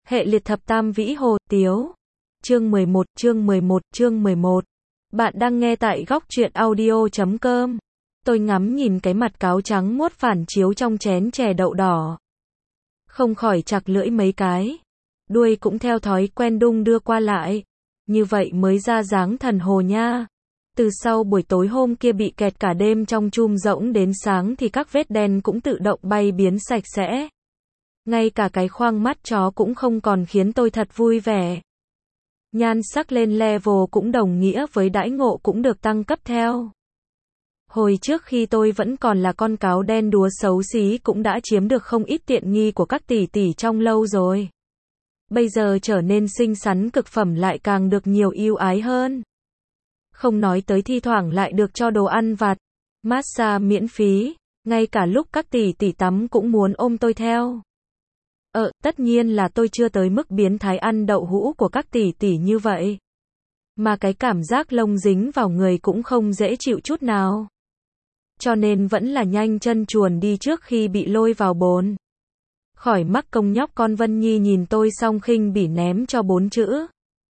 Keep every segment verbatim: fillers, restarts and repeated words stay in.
Hệ liệt thập tam vĩ hồ, Tiếu. Chương mười một, chương mười một, chương mười một. Bạn đang nghe tại góc truyện audio chấm com. Tôi ngắm nhìn cái mặt cáo trắng muốt phản chiếu trong chén chè đậu đỏ. Không khỏi chặt lưỡi mấy cái. Đuôi cũng theo thói quen đung đưa qua lại. Như vậy mới ra dáng thần hồ nha. Từ sau buổi tối hôm kia bị kẹt cả đêm trong chum rỗng đến sáng thì các vết đen cũng tự động bay biến sạch sẽ. Ngay cả cái khoang mắt chó cũng không còn khiến tôi thật vui vẻ. Nhan sắc lên level cũng đồng nghĩa với đãi ngộ cũng được tăng cấp theo. Hồi trước khi tôi vẫn còn là con cáo đen đúa xấu xí cũng đã chiếm được không ít tiện nghi của các tỷ tỷ trong lâu rồi. Bây giờ trở nên xinh xắn cực phẩm lại càng được nhiều ưu ái hơn. Không nói tới thi thoảng lại được cho đồ ăn vặt, massage miễn phí, ngay cả lúc các tỷ tỷ tắm cũng muốn ôm tôi theo. Ờ, tất nhiên là tôi chưa tới mức biến thái ăn đậu hũ của các tỷ tỷ như vậy. Mà cái cảm giác lông dính vào người cũng không dễ chịu chút nào. Cho nên vẫn là nhanh chân chuồn đi trước khi bị lôi vào bồn. Khỏi mắc công nhóc con Vân Nhi nhìn tôi xong khinh bỉ ném cho bốn chữ.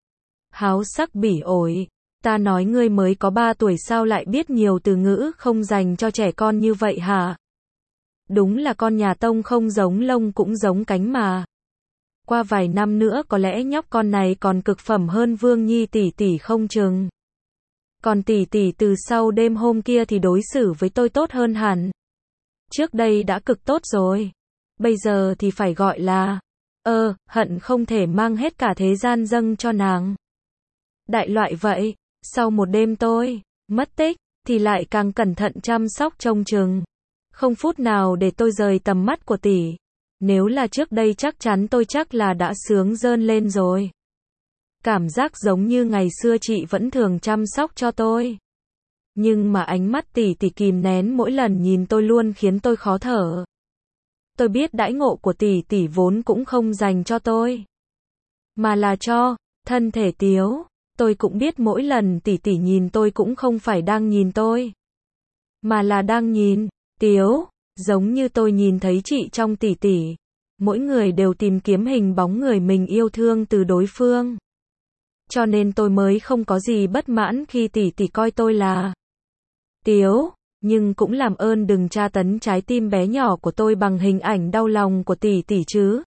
Háo sắc bỉ ổi. Ta nói ngươi mới có ba tuổi sao lại biết nhiều từ ngữ không dành cho trẻ con như vậy hả? Đúng là con nhà Tông không giống lông cũng giống cánh mà. Qua vài năm nữa có lẽ nhóc con này còn cực phẩm hơn Vương Nhi tỷ tỷ không chừng. Còn tỷ tỷ từ sau đêm hôm kia thì đối xử với tôi tốt hơn hẳn. Trước đây đã cực tốt rồi. Bây giờ thì phải gọi là ơ, ờ, hận không thể mang hết cả thế gian dâng cho nàng. Đại loại vậy, sau một đêm tôi mất tích thì lại càng cẩn thận chăm sóc trông chừng. Không phút nào để tôi rời tầm mắt của tỷ. Nếu là trước đây chắc chắn tôi chắc là đã sướng rơn lên rồi. Cảm giác giống như ngày xưa chị vẫn thường chăm sóc cho tôi. Nhưng mà ánh mắt tỷ tỷ kìm nén mỗi lần nhìn tôi luôn khiến tôi khó thở. Tôi biết đãi ngộ của tỷ tỷ vốn cũng không dành cho tôi. Mà là cho thân thể Tiếu. Tôi cũng biết mỗi lần tỷ tỷ nhìn tôi cũng không phải đang nhìn tôi. Mà là đang nhìn Tiếu, giống như tôi nhìn thấy chị trong tỷ tỷ. Mỗi người đều tìm kiếm hình bóng người mình yêu thương từ đối phương. Cho nên tôi mới không có gì bất mãn khi tỷ tỷ coi tôi là Tiếu, nhưng cũng làm ơn đừng tra tấn trái tim bé nhỏ của tôi bằng hình ảnh đau lòng của tỷ tỷ chứ.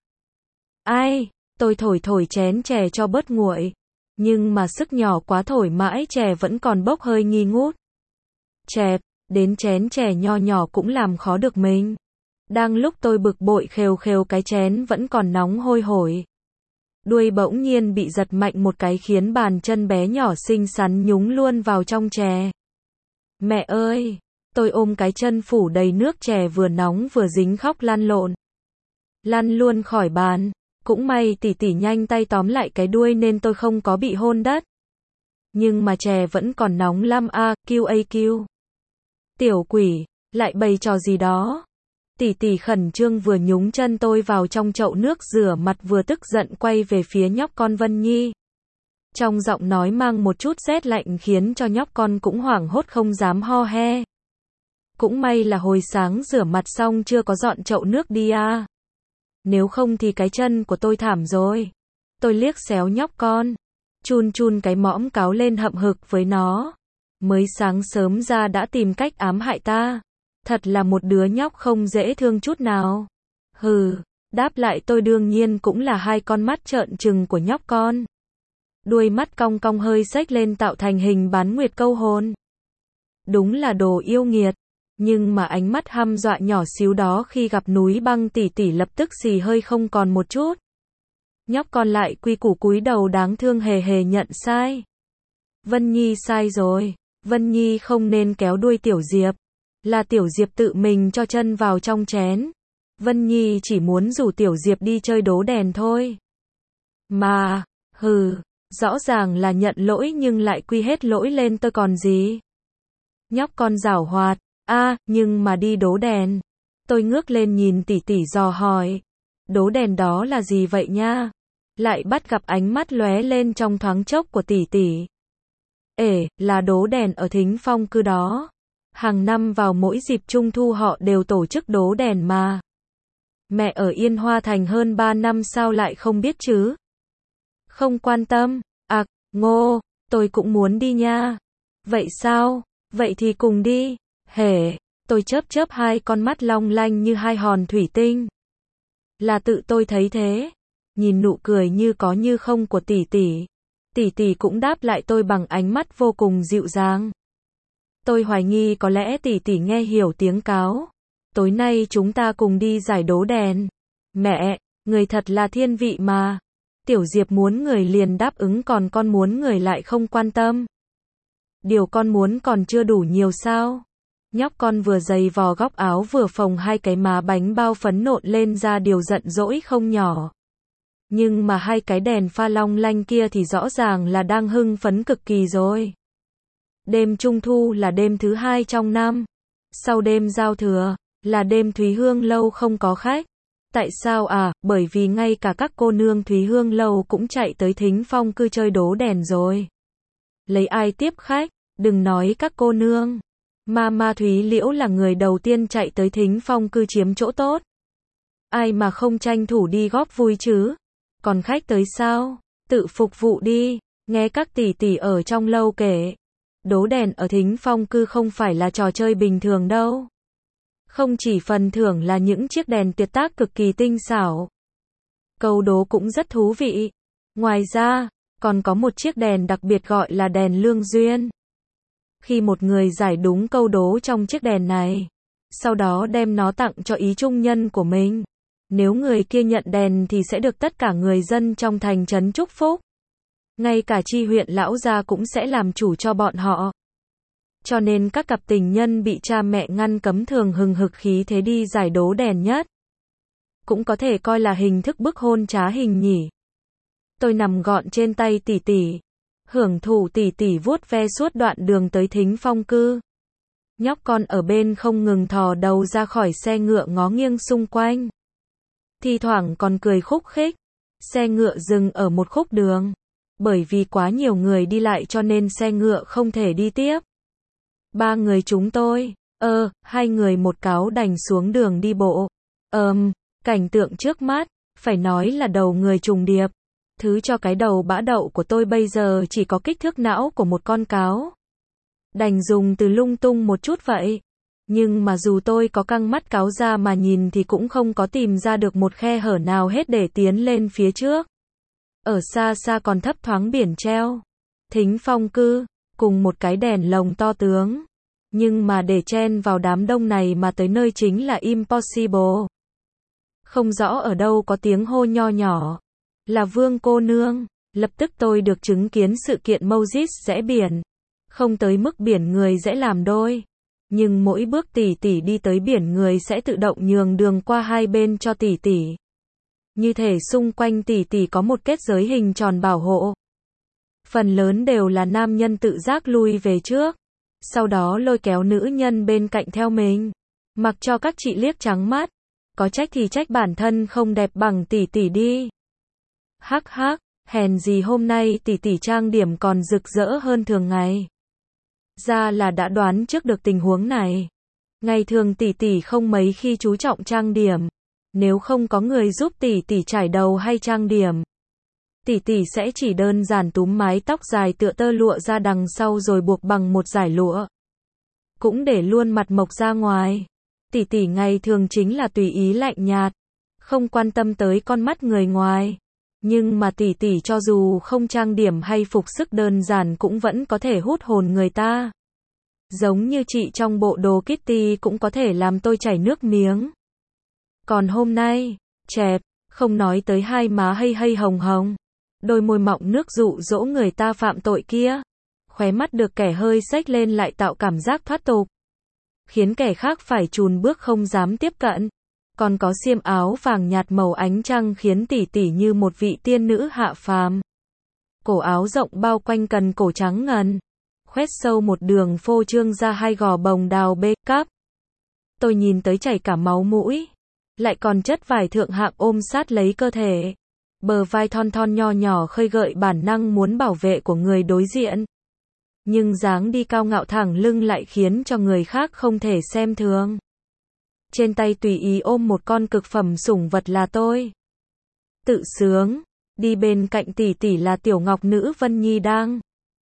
Ai, tôi thổi thổi chén chè cho bớt nguội. Nhưng mà sức nhỏ quá thổi mãi chè vẫn còn bốc hơi nghi ngút. Chẹp, đến chén chè nho nhỏ cũng làm khó được mình. Đang lúc tôi bực bội khều khều cái chén vẫn còn nóng hôi hổi. Đuôi bỗng nhiên bị giật mạnh một cái khiến bàn chân bé nhỏ xinh xắn nhúng luôn vào trong chè. Mẹ ơi! Tôi ôm cái chân phủ đầy nước chè vừa nóng vừa dính khóc lăn lộn. Lăn luôn khỏi bàn. Cũng may tỷ tỷ nhanh tay tóm lại cái đuôi nên tôi không có bị hôn đất. Nhưng mà chè vẫn còn nóng lắm a, kiu a kiu. Tiểu quỷ, lại bày trò gì đó. Tỷ tỷ khẩn trương vừa nhúng chân tôi vào trong chậu nước rửa mặt vừa tức giận quay về phía nhóc con Vân Nhi. Trong giọng nói mang một chút rét lạnh khiến cho nhóc con cũng hoảng hốt không dám ho he. Cũng may là hồi sáng rửa mặt xong chưa có dọn chậu nước đi à. Nếu không thì cái chân của tôi thảm rồi. Tôi liếc xéo nhóc con. Chun chun cái mõm cáo lên hậm hực với nó. Mới sáng sớm ra đã tìm cách ám hại ta. Thật là một đứa nhóc không dễ thương chút nào. Hừ, đáp lại tôi đương nhiên cũng là hai con mắt trợn trừng của nhóc con. Đuôi mắt cong cong hơi xếch lên tạo thành hình bán nguyệt câu hồn. Đúng là đồ yêu nghiệt. Nhưng mà ánh mắt hăm dọa nhỏ xíu đó khi gặp núi băng tỷ tỷ lập tức xì hơi không còn một chút. Nhóc con lại quy củ cúi đầu đáng thương hề hề nhận sai. Vân Nhi sai rồi. Vân Nhi không nên kéo đuôi Tiểu Diệp. Là Tiểu Diệp tự mình cho chân vào trong chén. Vân Nhi chỉ muốn rủ Tiểu Diệp đi chơi đố đèn thôi. Mà, hừ, rõ ràng là nhận lỗi nhưng lại quy hết lỗi lên tôi còn gì. Nhóc con giảo hoạt. A, à, nhưng mà đi đố đèn. Tôi ngước lên nhìn tỷ tỷ dò hỏi. Đố đèn đó là gì vậy nha? Lại bắt gặp ánh mắt lóe lên trong thoáng chốc của tỷ tỷ. Ể, là đố đèn ở Thính Phong cư đó. Hàng năm vào mỗi dịp trung thu họ đều tổ chức đố đèn mà. Mẹ ở Yên Hoa Thành hơn ba năm sao lại không biết chứ? Không quan tâm. À, Ngô, tôi cũng muốn đi nha. Vậy sao? Vậy thì cùng đi. Hể, tôi chớp chớp hai con mắt long lanh như hai hòn thủy tinh. Là tự tôi thấy thế. Nhìn nụ cười như có như không của tỷ tỷ. Tỷ tỷ cũng đáp lại tôi bằng ánh mắt vô cùng dịu dàng. Tôi hoài nghi có lẽ tỷ tỷ nghe hiểu tiếng cáo. Tối nay chúng ta cùng đi giải đố đèn. Mẹ, người thật là thiên vị mà. Tiểu Diệp muốn người liền đáp ứng còn con muốn người lại không quan tâm. Điều con muốn còn chưa đủ nhiều sao? Nhóc con vừa giày vò góc áo vừa phồng hai cái má bánh bao phấn nộn lên ra điều giận dỗi không nhỏ. Nhưng mà hai cái đèn pha long lanh kia thì rõ ràng là đang hưng phấn cực kỳ rồi. Đêm Trung Thu là đêm thứ hai trong năm. Sau đêm giao thừa, là đêm Thúy Hương Lâu không có khách. Tại sao à? Bởi vì ngay cả các cô nương Thúy Hương Lâu cũng chạy tới Thính Phong Cư chơi đố đèn rồi. Lấy ai tiếp khách? Đừng nói các cô nương. Mama Thúy Liễu là người đầu tiên chạy tới Thính Phong Cư chiếm chỗ tốt. Ai mà không tranh thủ đi góp vui chứ? Còn khách tới sao? Tự phục vụ đi. Nghe các tỷ tỷ ở trong lâu kể. Đố đèn ở Thính Phong Cư không phải là trò chơi bình thường đâu. Không chỉ phần thưởng là những chiếc đèn tuyệt tác cực kỳ tinh xảo. Câu đố cũng rất thú vị. Ngoài ra, còn có một chiếc đèn đặc biệt gọi là đèn lương duyên. Khi một người giải đúng câu đố trong chiếc đèn này, sau đó đem nó tặng cho ý trung nhân của mình. Nếu người kia nhận đèn thì sẽ được tất cả người dân trong thành trấn chúc phúc. Ngay cả chi huyện lão gia cũng sẽ làm chủ cho bọn họ. Cho nên các cặp tình nhân bị cha mẹ ngăn cấm thường hừng hực khí thế đi giải đố đèn nhất. Cũng có thể coi là hình thức bức hôn trá hình nhỉ. Tôi nằm gọn trên tay tỷ tỷ, hưởng thụ tỷ tỷ vuốt ve suốt đoạn đường tới Thính Phong Cư. Nhóc con ở bên không ngừng thò đầu ra khỏi xe ngựa ngó nghiêng xung quanh. Thi thoảng còn cười khúc khích. Xe ngựa dừng ở một khúc đường. Bởi vì quá nhiều người đi lại cho nên xe ngựa không thể đi tiếp. Ba người chúng tôi, ơ, hai người một cáo đành xuống đường đi bộ. Ờm, cảnh tượng trước mắt, phải nói là đầu người trùng điệp. Thứ cho cái đầu bã đậu của tôi bây giờ chỉ có kích thước não của một con cáo. Đành dùng từ lung tung một chút vậy. Nhưng mà dù tôi có căng mắt cáo ra mà nhìn thì cũng không có tìm ra được một khe hở nào hết để tiến lên phía trước. Ở xa xa còn thấp thoáng biển treo. Thính Phong Cư, cùng một cái đèn lồng to tướng. Nhưng mà để chen vào đám đông này mà tới nơi chính là impossible. Không rõ ở đâu có tiếng hô nho nhỏ. Là Vương cô nương. Lập tức tôi được chứng kiến sự kiện Moses rẽ biển. Không tới mức biển người rẽ làm đôi. Nhưng mỗi bước tỷ tỷ đi tới biển người sẽ tự động nhường đường qua hai bên cho tỷ tỷ. Như thể xung quanh tỷ tỷ có một kết giới hình tròn bảo hộ. Phần lớn đều là nam nhân tự giác lui về trước. Sau đó lôi kéo nữ nhân bên cạnh theo mình. Mặc cho các chị liếc trắng mắt. Có trách thì trách bản thân không đẹp bằng tỷ tỷ đi. Hắc hắc, hèn gì hôm nay tỷ tỷ trang điểm còn rực rỡ hơn thường ngày. Ra là đã đoán trước được tình huống này. Ngày thường tỷ tỷ không mấy khi chú trọng trang điểm. Nếu không có người giúp tỷ tỷ chải đầu hay trang điểm, tỷ tỷ sẽ chỉ đơn giản túm mái tóc dài tựa tơ lụa ra đằng sau rồi buộc bằng một dải lụa. Cũng để luôn mặt mộc ra ngoài. Tỷ tỷ ngày thường chính là tùy ý lạnh nhạt, không quan tâm tới con mắt người ngoài. Nhưng mà tỷ tỷ cho dù không trang điểm hay phục sức đơn giản cũng vẫn có thể hút hồn người ta. Giống như chị trong bộ đồ Kitty cũng có thể làm tôi chảy nước miếng. Còn hôm nay, chẹp, không nói tới hai má hay hay hồng hồng. Đôi môi mọng nước dụ dỗ người ta phạm tội kia. Khóe mắt được kẻ hơi xếch lên lại tạo cảm giác thoát tục. Khiến kẻ khác phải chùn bước không dám tiếp cận. Còn có xiêm áo vàng nhạt màu ánh trăng khiến tỷ tỷ như một vị tiên nữ hạ phàm. Cổ áo rộng bao quanh cần cổ trắng ngần. Khoét sâu một đường phô trương ra hai gò bồng đào bê cắp. Tôi nhìn tới chảy cả máu mũi. Lại còn chất vải thượng hạng ôm sát lấy cơ thể. Bờ vai thon thon nho nhỏ khơi gợi bản năng muốn bảo vệ của người đối diện. Nhưng dáng đi cao ngạo thẳng lưng lại khiến cho người khác không thể xem thường. trên tay tùy ý ôm một con cực phẩm sủng vật là tôi. Tự sướng, đi bên cạnh tỷ tỷ là tiểu ngọc nữ Vân Nhi đang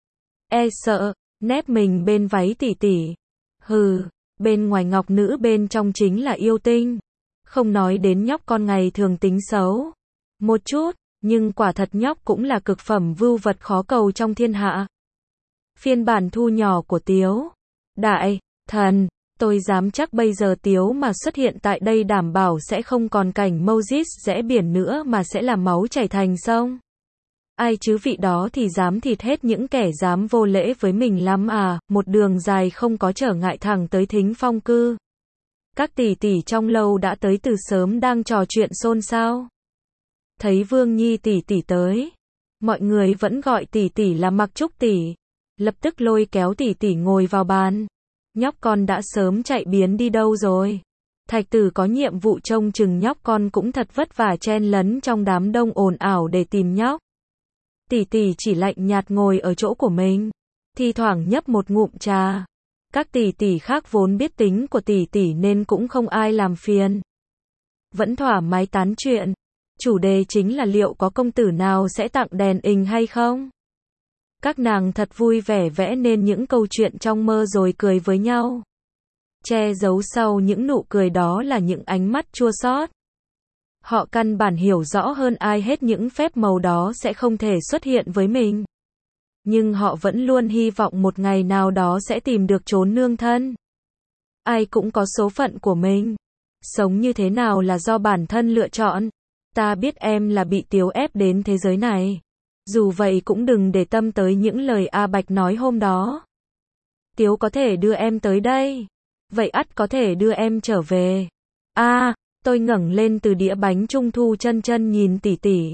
e sợ, nép mình bên váy tỷ tỷ. Hừ, bên ngoài ngọc nữ bên trong chính là yêu tinh. Không nói đến nhóc con ngày thường tính xấu một chút, nhưng quả thật nhóc cũng là cực phẩm vưu vật khó cầu trong thiên hạ. Phiên bản thu nhỏ của Tiếu Đại Thần, tôi dám chắc bây giờ Tiếu mà xuất hiện tại đây đảm bảo sẽ không còn cảnh Moses rẽ biển nữa mà sẽ là máu chảy thành sông. Ai chứ vị đó thì dám thịt hết những kẻ dám vô lễ với mình lắm à, một đường dài không có trở ngại thẳng tới Thính Phong cư. Các tỷ tỷ trong lâu đã tới từ sớm đang trò chuyện xôn xao. Thấy Vương Nhi tỷ tỷ tới, mọi người vẫn gọi tỷ tỷ là Mặc Trúc tỷ, lập tức lôi kéo tỷ tỷ ngồi vào bàn. Nhóc con đã sớm chạy biến đi đâu rồi? Thạch Tử có nhiệm vụ trông chừng nhóc con cũng thật vất vả chen lấn trong đám đông ồn ào để tìm nhóc. Tỷ tỷ chỉ lạnh nhạt ngồi ở chỗ của mình, thi thoảng nhấp một ngụm trà. Các tỷ tỷ khác vốn biết tính của tỷ tỷ nên cũng không ai làm phiền. Vẫn thoải mái tán chuyện. Chủ đề chính là liệu có công tử nào sẽ tặng đèn ình hay không? Các nàng thật vui vẻ vẽ nên những câu chuyện trong mơ rồi cười với nhau. Che giấu sau những nụ cười đó là những ánh mắt chua xót. Họ căn bản hiểu rõ hơn ai hết những phép màu đó sẽ không thể xuất hiện với mình. Nhưng họ vẫn luôn hy vọng một ngày nào đó sẽ tìm được chốn nương thân. Ai cũng có số phận của mình. Sống như thế nào là do bản thân lựa chọn. Ta biết em là bị Tiếu ép đến thế giới này. Dù vậy cũng đừng để tâm tới những lời A Bạch nói hôm đó. Tiếu có thể đưa em tới đây. Vậy ắt có thể đưa em trở về. À, tôi ngẩng lên từ đĩa bánh trung thu chân chân nhìn tỷ tỷ.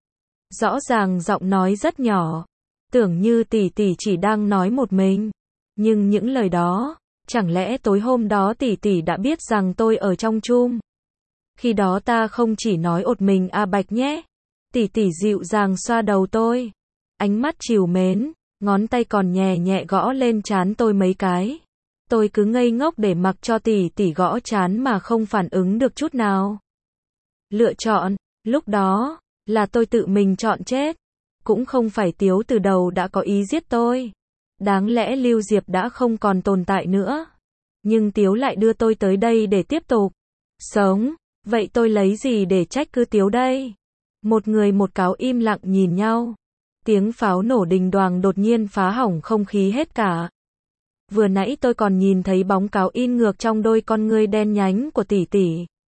Rõ ràng giọng nói rất nhỏ. Tưởng như tỷ tỷ chỉ đang nói một mình. Nhưng những lời đó, chẳng lẽ tối hôm đó tỷ tỷ đã biết rằng tôi ở trong chum. Khi đó ta không chỉ nói ột mình A Bạch nhé. Tỷ tỷ dịu dàng xoa đầu tôi. Ánh mắt trìu mến, ngón tay còn nhẹ nhẹ gõ lên trán tôi mấy cái. Tôi cứ ngây ngốc để mặc cho tỷ tỷ gõ trán mà không phản ứng được chút nào. Lựa chọn, lúc đó, là tôi tự mình chọn chết. Cũng không phải Tiếu từ đầu đã có ý giết tôi. Đáng lẽ Lưu Diệp đã không còn tồn tại nữa. Nhưng Tiếu lại đưa tôi tới đây để tiếp tục sống. Vậy tôi lấy gì để trách cứ Tiếu đây? Một người một cáo im lặng nhìn nhau. Tiếng pháo nổ đình đoàng đột nhiên phá hỏng không khí hết cả. Vừa nãy tôi còn nhìn thấy bóng cáo in ngược trong đôi con ngươi đen nhánh của tỷ tỷ.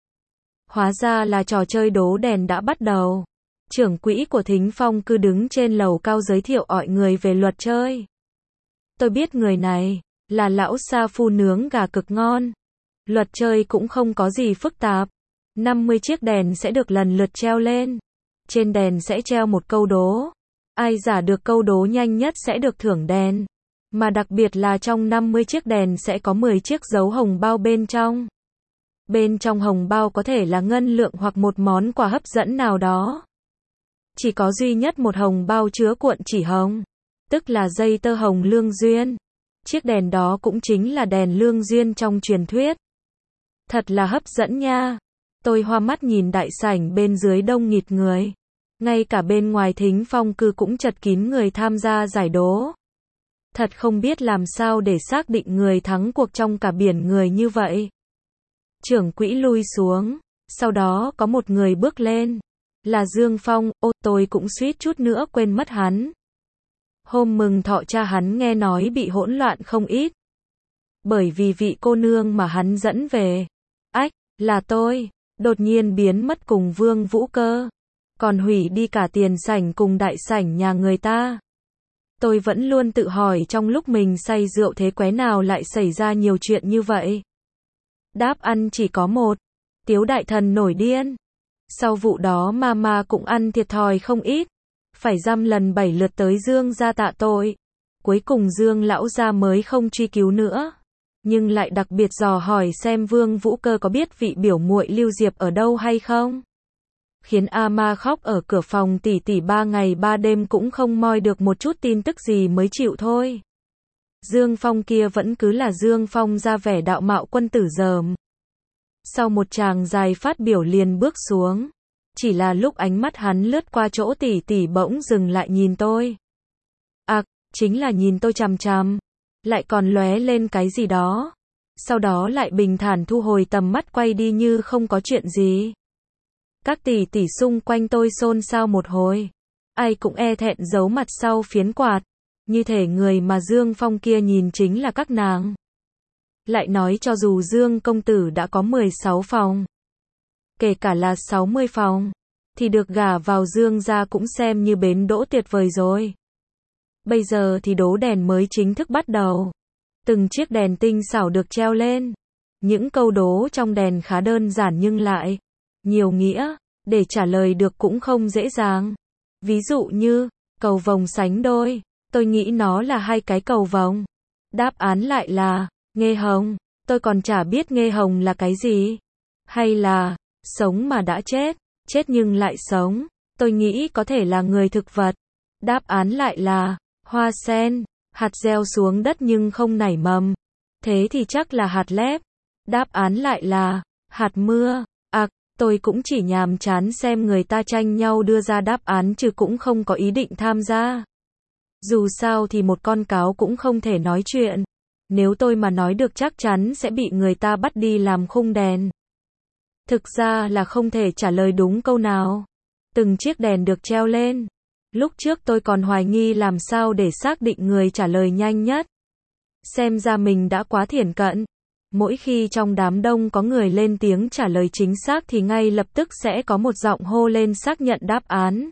Hóa ra là trò chơi đố đèn đã bắt đầu. Trưởng quỹ của Thính Phong cứ đứng trên lầu cao giới thiệu mọi người về luật chơi. Tôi biết người này là lão sa phu nướng gà cực ngon. Luật chơi cũng không có gì phức tạp. năm mươi chiếc đèn sẽ được lần lượt treo lên. Trên đèn sẽ treo một câu đố. Ai giả được câu đố nhanh nhất sẽ được thưởng đèn. Mà đặc biệt là trong năm mươi chiếc đèn sẽ có mười chiếc dấu hồng bao bên trong. Bên trong hồng bao có thể là ngân lượng hoặc một món quà hấp dẫn nào đó. Chỉ có duy nhất một hồng bao chứa cuộn chỉ hồng. Tức là dây tơ hồng lương duyên. Chiếc đèn đó cũng chính là đèn lương duyên trong truyền thuyết. Thật là hấp dẫn nha. Tôi hoa mắt nhìn đại sảnh bên dưới đông nghịt người. Ngay cả bên ngoài Thính Phong cư cũng chật kín người tham gia giải đố. Thật không biết làm sao để xác định người thắng cuộc trong cả biển người như vậy. Trưởng quỹ lui xuống. Sau đó có một người bước lên. Là Dương Phong. Ô, tôi cũng suýt chút nữa quên mất hắn. Hôm mừng thọ cha hắn nghe nói bị hỗn loạn không ít. Bởi vì vị cô nương mà hắn dẫn về. Ách, là tôi. Đột nhiên biến mất cùng Vương Vũ Cơ. Còn hủy đi cả tiền sảnh cùng đại sảnh nhà người ta. Tôi vẫn luôn tự hỏi trong lúc mình say rượu thế quái nào lại xảy ra nhiều chuyện như vậy. Đáp ăn chỉ có một. Tiếu đại thần nổi điên. Sau vụ đó mama cũng ăn thiệt thòi không ít. Phải dăm lần bảy lượt tới Dương gia tạ tội. Cuối cùng Dương lão gia mới không truy cứu nữa. Nhưng lại đặc biệt dò hỏi xem Vương Vũ Cơ có biết vị biểu muội Lưu Diệp ở đâu hay không. Khiến Ama khóc ở cửa phòng tỷ tỷ ba ngày ba đêm cũng không moi được một chút tin tức gì mới chịu thôi. Dương Phong kia vẫn cứ là Dương Phong ra vẻ đạo mạo quân tử dởm. Sau một tràng dài phát biểu liền bước xuống. Chỉ là lúc ánh mắt hắn lướt qua chỗ tỷ tỷ bỗng dừng lại nhìn tôi. À, chính là nhìn tôi chằm chằm. Lại còn lóe lên cái gì đó. Sau đó lại bình thản thu hồi tầm mắt quay đi như không có chuyện gì. Các tỷ tỷ xung quanh tôi xôn xao một hồi. Ai cũng e thẹn giấu mặt sau phiến quạt. Như thể người mà Dương Phong kia nhìn chính là các nàng. Lại nói cho dù Dương công tử đã có mười sáu phòng. Kể cả là sáu mươi phòng. Thì được gả vào Dương gia cũng xem như bến đỗ tuyệt vời rồi. Bây giờ thì đố đèn mới chính thức bắt đầu. Từng chiếc đèn tinh xảo được treo lên. Những câu đố trong đèn khá đơn giản nhưng lại nhiều nghĩa, để trả lời được cũng không dễ dàng. Ví dụ như, cầu vồng sánh đôi, tôi nghĩ nó là hai cái cầu vồng. Đáp án lại là, nghê hồng, tôi còn chả biết nghê hồng là cái gì. Hay là, sống mà đã chết, chết nhưng lại sống, tôi nghĩ có thể là người thực vật. Đáp án lại là, hoa sen, hạt gieo xuống đất nhưng không nảy mầm. Thế thì chắc là hạt lép. Đáp án lại là, hạt mưa. À, tôi cũng chỉ nhàm chán xem người ta tranh nhau đưa ra đáp án chứ cũng không có ý định tham gia. Dù sao thì một con cáo cũng không thể nói chuyện. Nếu tôi mà nói được chắc chắn sẽ bị người ta bắt đi làm khung đèn. Thực ra là không thể trả lời đúng câu nào. Từng chiếc đèn được treo lên. Lúc trước tôi còn hoài nghi làm sao để xác định người trả lời nhanh nhất. Xem ra mình đã quá thiển cận. Mỗi khi trong đám đông có người lên tiếng trả lời chính xác thì ngay lập tức sẽ có một giọng hô lên xác nhận đáp án.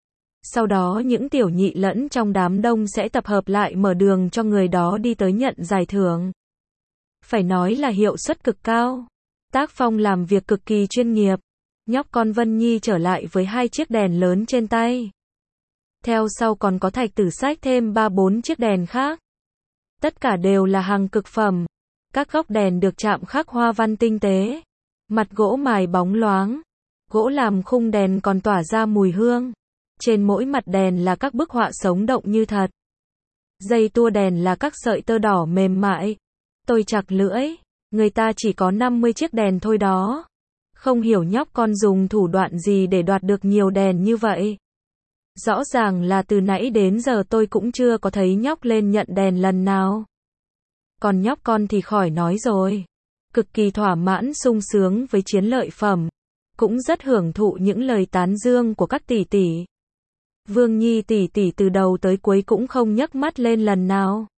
Sau đó những tiểu nhị lẫn trong đám đông sẽ tập hợp lại mở đường cho người đó đi tới nhận giải thưởng. Phải nói là hiệu suất cực cao. Tác phong làm việc cực kỳ chuyên nghiệp. Nhóc con Vân Nhi trở lại với hai chiếc đèn lớn trên tay. Theo sau còn có Thạch Tử xách thêm ba bốn chiếc đèn khác. Tất cả đều là hàng cực phẩm. Các góc đèn được chạm khắc hoa văn tinh tế. Mặt gỗ mài bóng loáng. Gỗ làm khung đèn còn tỏa ra mùi hương. Trên mỗi mặt đèn là các bức họa sống động như thật. Dây tua đèn là các sợi tơ đỏ mềm mại. Tôi chặt lưỡi. Người ta chỉ có năm mươi chiếc đèn thôi đó. Không hiểu nhóc con dùng thủ đoạn gì để đoạt được nhiều đèn như vậy. Rõ ràng là từ nãy đến giờ tôi cũng chưa có thấy nhóc lên nhận đèn lần nào. Còn nhóc con thì khỏi nói rồi. Cực kỳ thỏa mãn sung sướng với chiến lợi phẩm. Cũng rất hưởng thụ những lời tán dương của các tỷ tỷ. Vương Nhi tỷ tỷ từ đầu tới cuối cũng không nhấc mắt lên lần nào.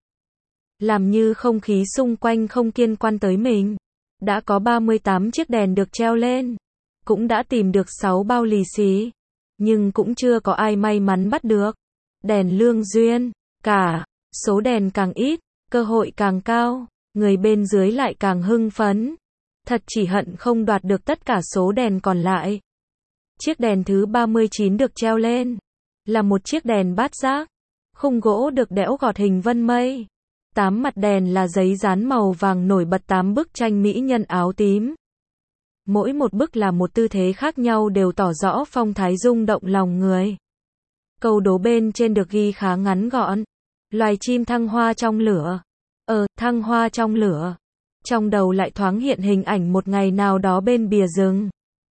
Làm như không khí xung quanh không liên quan tới mình. Đã có ba mươi tám chiếc đèn được treo lên. Cũng đã tìm được sáu bao lì xì. Nhưng cũng chưa có ai may mắn bắt được. Đèn lương duyên. Cả. Số đèn càng ít. Cơ hội càng cao. Người bên dưới lại càng hưng phấn. Thật chỉ hận không đoạt được tất cả số đèn còn lại. Chiếc đèn thứ ba mươi chín được treo lên. Là một chiếc đèn bát giác. Khung gỗ được đẽo gọt hình vân mây. Tám mặt đèn là giấy dán màu vàng nổi bật tám bức tranh mỹ nhân áo tím. Mỗi một bức là một tư thế khác nhau đều tỏ rõ phong thái rung động lòng người. Câu đố bên trên được ghi khá ngắn gọn. Loài chim thăng hoa trong lửa. Ờ, thăng hoa trong lửa. Trong đầu lại thoáng hiện hình ảnh một ngày nào đó bên bìa rừng.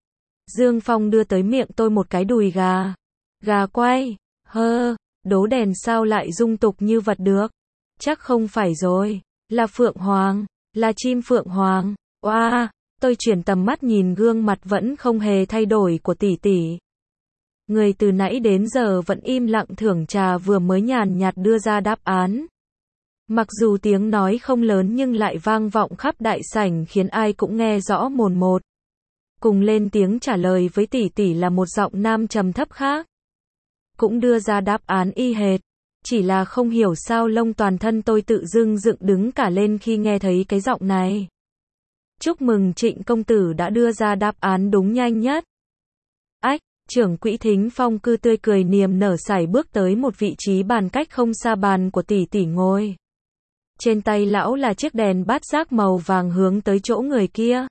Dương Phong đưa tới miệng tôi một cái đùi gà. Gà quay. Hơ, đố đèn sao lại dung tục như vật được. Chắc không phải rồi. Là phượng hoàng. Là chim phượng hoàng. Oa, tôi chuyển tầm mắt nhìn gương mặt vẫn không hề thay đổi của tỷ tỷ. Người từ nãy đến giờ vẫn im lặng thưởng trà vừa mới nhàn nhạt đưa ra đáp án. Mặc dù tiếng nói không lớn nhưng lại vang vọng khắp đại sảnh khiến ai cũng nghe rõ mồn một. Cùng lên tiếng trả lời với tỷ tỷ là một giọng nam trầm thấp khác. Cũng đưa ra đáp án y hệt. Chỉ là không hiểu sao lông toàn thân tôi tự dưng dựng đứng cả lên khi nghe thấy cái giọng này. Chúc mừng Trịnh công tử đã đưa ra đáp án đúng nhanh nhất. Ách, trưởng quỹ Thính Phong cư tươi cười niềm nở sải bước tới một vị trí bàn cách không xa bàn của tỷ tỷ ngồi. Trên tay lão là chiếc đèn bát giác màu vàng hướng tới chỗ người kia.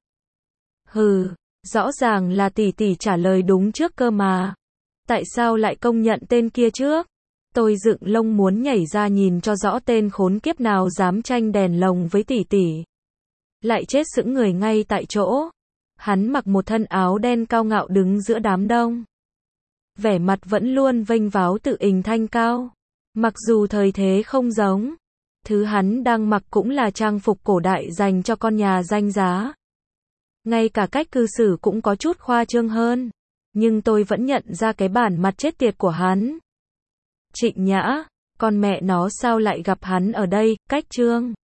Hừ, rõ ràng là tỷ tỷ trả lời đúng trước cơ mà. Tại sao lại công nhận tên kia trước? Tôi dựng lông muốn nhảy ra nhìn cho rõ tên khốn kiếp nào dám tranh đèn lồng với tỷ tỷ. Lại chết sững người ngay tại chỗ. Hắn mặc một thân áo đen cao ngạo đứng giữa đám đông. Vẻ mặt vẫn luôn vênh váo tự ình thanh cao. Mặc dù thời thế không giống, thứ hắn đang mặc cũng là trang phục cổ đại dành cho con nhà danh giá. Ngay cả cách cư xử cũng có chút khoa trương hơn. Nhưng tôi vẫn nhận ra cái bản mặt chết tiệt của hắn. Trịnh Nhã, con mẹ nó sao lại gặp hắn ở đây, cách Trương.